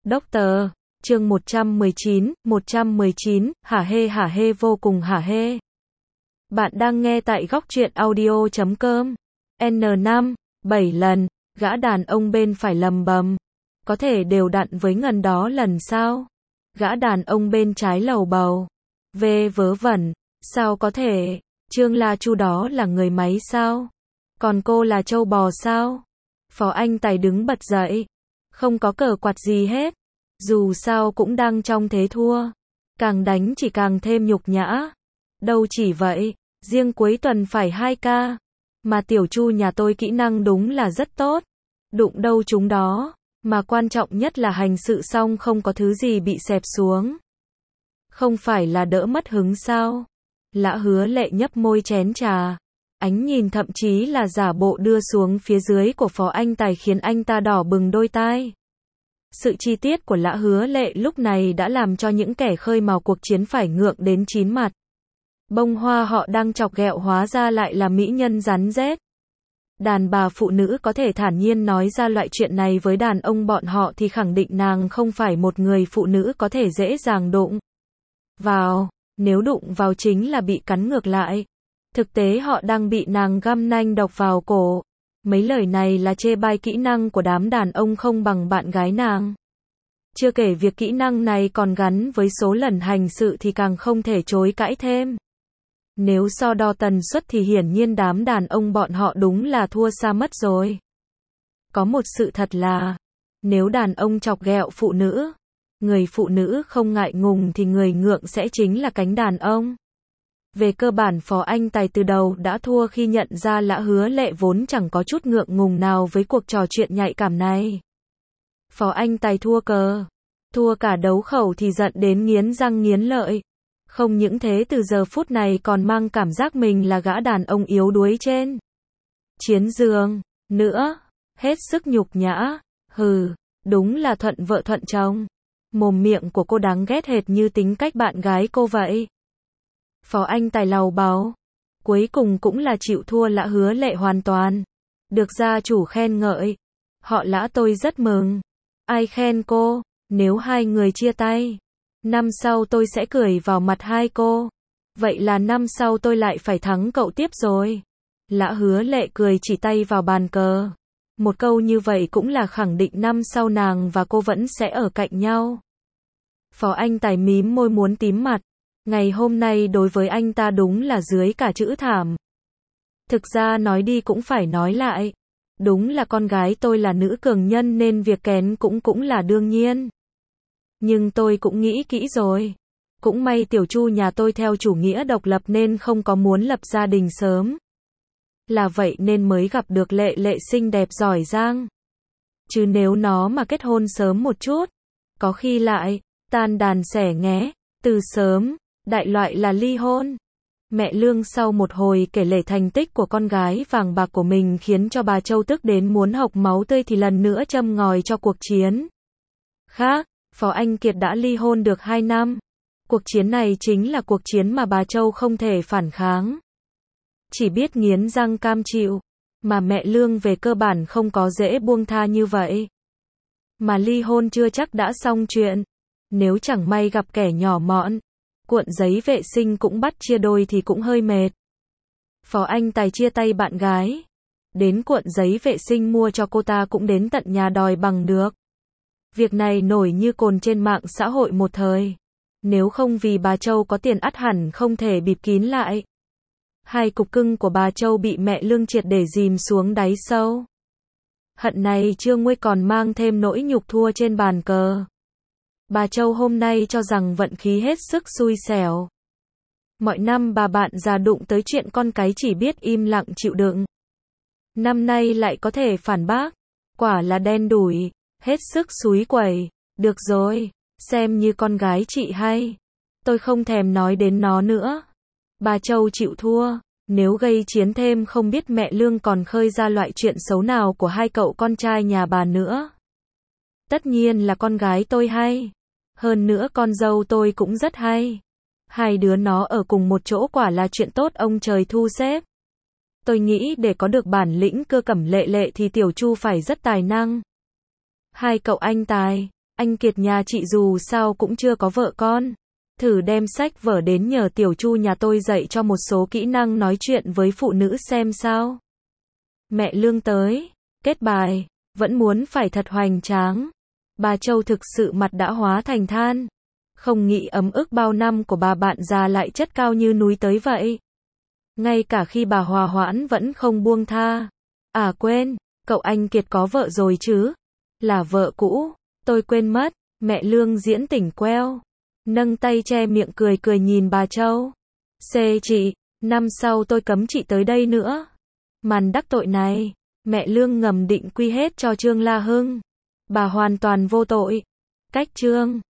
Doctor, chương 119, hả hê vô cùng hả hê. Bạn đang nghe tại góc truyện audio.com. N5, 7 lần, gã đàn ông bên phải lầm bầm. Có thể đều đặn với ngần đó lần sao? Gã đàn ông bên trái lầu bầu. Vớ vẩn, sao có thể? Trương La Chu đó là người máy sao? Còn cô là trâu bò sao? Phó Anh Tài đứng bật dậy. Không có cờ quạt gì hết. Dù sao cũng đang trong thế thua. Càng đánh chỉ càng thêm nhục nhã. Đâu chỉ vậy, riêng cuối tuần phải 2 ca. Mà tiểu Chu nhà tôi kỹ năng đúng là rất tốt. Đụng đâu chúng đó. Mà quan trọng nhất là hành sự xong không có thứ gì bị xẹp xuống. Không phải là đỡ mất hứng sao? Lã Hứa Lệ nhấp môi chén trà. Ánh nhìn thậm chí là giả bộ đưa xuống phía dưới của Phó Anh Tài khiến anh ta đỏ bừng đôi tai. Sự chi tiết của Lã Hứa Lệ lúc này đã làm cho những kẻ khơi mào cuộc chiến phải ngượng đến chín mặt. Bông hoa họ đang chọc ghẹo hóa ra lại là mỹ nhân rắn rết. Đàn bà phụ nữ có thể thản nhiên nói ra loại chuyện này với đàn ông bọn họ thì khẳng định nàng không phải một người phụ nữ có thể dễ dàng đụng vào, nếu đụng vào chính là bị cắn ngược lại. Thực tế họ đang bị nàng găm nanh độc vào cổ. Mấy lời này là chê bai kỹ năng của đám đàn ông không bằng bạn gái nàng. Chưa kể việc kỹ năng này còn gắn với số lần hành sự thì càng không thể chối cãi thêm. Nếu so đo tần suất thì hiển nhiên đám đàn ông bọn họ đúng là thua xa mất rồi. Có một sự thật là, nếu đàn ông chọc ghẹo phụ nữ, người phụ nữ không ngại ngùng thì người ngượng sẽ chính là cánh đàn ông. Về cơ bản Phó Anh Tài từ đầu đã thua khi nhận ra Lã Hứa Lệ vốn chẳng có chút ngượng ngùng nào với cuộc trò chuyện nhạy cảm này. Phó Anh Tài thua cờ, thua cả đấu khẩu thì giận đến nghiến răng nghiến lợi. Không những thế từ giờ phút này còn mang cảm giác mình là gã đàn ông yếu đuối trên chiến giường nữa, hết sức nhục nhã. Hừ, đúng là thuận vợ thuận chồng. Mồm miệng của cô đáng ghét hệt như tính cách bạn gái cô vậy. Phó Anh Tài lầu bầu, cuối cùng cũng là chịu thua Lã Hứa Lệ hoàn toàn. Được gia chủ khen ngợi. Họ Lã tôi rất mừng. Ai khen cô? Nếu hai người chia tay, năm sau tôi sẽ cười vào mặt hai cô. Vậy là năm sau tôi lại phải thắng cậu tiếp rồi. Lã Hứa Lệ cười chỉ tay vào bàn cờ. Một câu như vậy cũng là khẳng định năm sau nàng và cô vẫn sẽ ở cạnh nhau. Phó Anh Tài mím môi muốn tím mặt. Ngày hôm nay đối với anh ta đúng là dưới cả chữ thảm. Thực ra nói đi cũng phải nói lại. Đúng là con gái tôi là nữ cường nhân nên việc kén cũng là đương nhiên. Nhưng tôi cũng nghĩ kỹ rồi. Cũng may tiểu Chu nhà tôi theo chủ nghĩa độc lập nên không có muốn lập gia đình sớm. Là vậy nên mới gặp được Lệ Lệ xinh đẹp giỏi giang. Chứ nếu nó mà kết hôn sớm một chút, có khi lại tan đàn xẻ nghé, từ sớm, đại loại là ly hôn. Mẹ Lương sau một hồi kể lể thành tích của con gái vàng bạc của mình khiến cho bà Châu tức đến muốn hộc máu tươi thì lần nữa châm ngòi cho cuộc chiến. Khác, Phó Anh Kiệt đã ly hôn được 2 năm. Cuộc chiến này chính là cuộc chiến mà bà Châu không thể phản kháng. Chỉ biết nghiến răng cam chịu. Mà mẹ Lương về cơ bản không có dễ buông tha như vậy. Mà ly hôn chưa chắc đã xong chuyện. Nếu chẳng may gặp kẻ nhỏ mọn, cuộn giấy vệ sinh cũng bắt chia đôi thì cũng hơi mệt. Phó Anh Tài chia tay bạn gái. Đến cuộn giấy vệ sinh mua cho cô ta cũng đến tận nhà đòi bằng được. Việc này nổi như cồn trên mạng xã hội một thời. Nếu không vì bà Châu có tiền ắt hẳn không thể bịt kín lại. Hai cục cưng của bà Châu bị mẹ Lương triệt để dìm xuống đáy sâu. Hận này chưa nguôi còn mang thêm nỗi nhục thua trên bàn cờ. Bà Châu hôm nay cho rằng vận khí hết sức xui xẻo. Mọi năm bà bạn già đụng tới chuyện con cái chỉ biết im lặng chịu đựng. Năm nay lại có thể phản bác. Quả là đen đủi, hết sức xúi quẩy. Được rồi, xem như con gái chị hay. Tôi không thèm nói đến nó nữa. Bà Châu chịu thua. Nếu gây chiến thêm không biết mẹ Lương còn khơi ra loại chuyện xấu nào của hai cậu con trai nhà bà nữa. Tất nhiên là con gái tôi hay. Hơn nữa con dâu tôi cũng rất hay. Hai đứa nó ở cùng một chỗ quả là chuyện tốt ông trời thu xếp. Tôi nghĩ để có được bản lĩnh cưa cẩm Lệ Lệ thì tiểu Chu phải rất tài năng. Hai cậu anh Tài, Anh Kiệt nhà chị dù sao cũng chưa có vợ con. Thử đem sách vở đến nhờ Tiểu Chu nhà tôi dạy cho một số kỹ năng nói chuyện với phụ nữ xem sao. Mẹ Lương tới. Kết bài. Vẫn muốn phải thật hoành tráng. Bà Châu thực sự mặt đã hóa thành than. Không nghĩ ấm ức bao năm của bà bạn già lại chất cao như núi tới vậy. Ngay cả khi bà hòa hoãn vẫn không buông tha. À quên, cậu anh Kiệt có vợ rồi chứ? Là vợ cũ, tôi quên mất. Mẹ Lương diễn tỉnh queo. Nâng tay che miệng cười cười nhìn bà Châu. Chị, năm sau tôi cấm chị tới đây nữa. Màn đắc tội này, mẹ Lương ngầm định quy hết cho Trương La Hưng. Bà hoàn toàn vô tội. Cách Trương